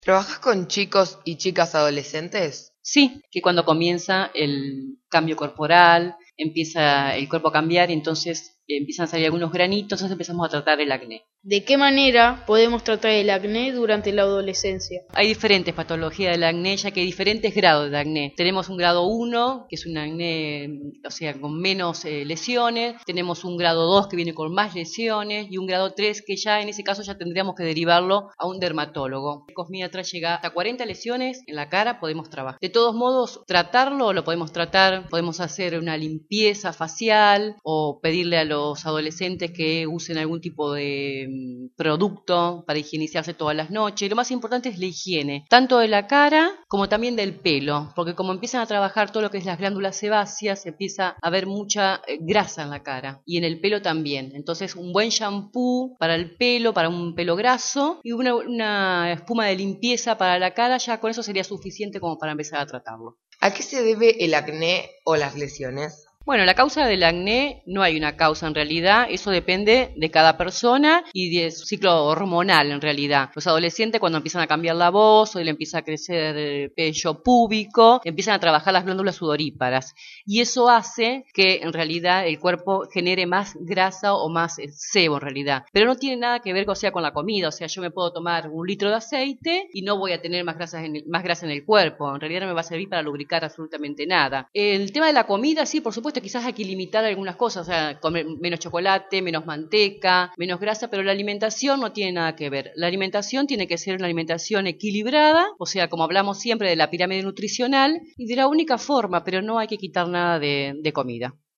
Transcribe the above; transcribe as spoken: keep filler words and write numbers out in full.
¿Trabajas con chicos y chicas adolescentes? Sí, que cuando comienza el cambio corporal, empieza el cuerpo a cambiar y entonces empiezan a salir algunos granitos, entonces empezamos a tratar el acné. ¿De qué manera podemos tratar el acné durante la adolescencia? Hay diferentes patologías del acné, ya que hay diferentes grados de acné. Tenemos un grado uno, que es un acné, o sea, con menos eh, lesiones. Tenemos un grado dos, que viene con más lesiones. Y un grado tres, que ya en ese caso ya tendríamos que derivarlo a un dermatólogo. El cosmiatra llega hasta cuarenta lesiones en la cara, podemos trabajar. De todos modos, tratarlo lo podemos tratar. Podemos hacer una limpieza facial o pedirle a los adolescentes que usen algún tipo de producto para higienizarse todas las noches. Lo más importante es la higiene, tanto de la cara como también del pelo, porque como empiezan a trabajar todo lo que es las glándulas sebáceas, empieza a haber mucha grasa en la cara y en el pelo también. Entonces un buen shampoo para el pelo, para un pelo graso, y una, una espuma de limpieza para la cara, ya con eso sería suficiente como para empezar a tratarlo. ¿A qué se debe el acné o las lesiones? Bueno, la causa del acné no hay una causa en realidad, eso depende de cada persona y de su ciclo hormonal en realidad. Los adolescentes cuando empiezan a cambiar la voz o le empieza a crecer el vello púbico, empiezan a trabajar las glándulas sudoríparas y eso hace que en realidad el cuerpo genere más grasa o más sebo en realidad. Pero no tiene nada que ver o sea, con la comida, o sea, yo me puedo tomar un litro de aceite y no voy a tener más, grasas en el, más grasa en el cuerpo, en realidad no me va a servir para lubricar absolutamente nada. El tema de la comida, sí, por supuesto, quizás hay que limitar algunas cosas, o sea, comer menos chocolate, menos manteca, menos grasa, pero la alimentación no tiene nada que ver. La alimentación tiene que ser una alimentación equilibrada, o sea, como hablamos siempre de la pirámide nutricional, y de la única forma, pero no hay que quitar nada de, de comida.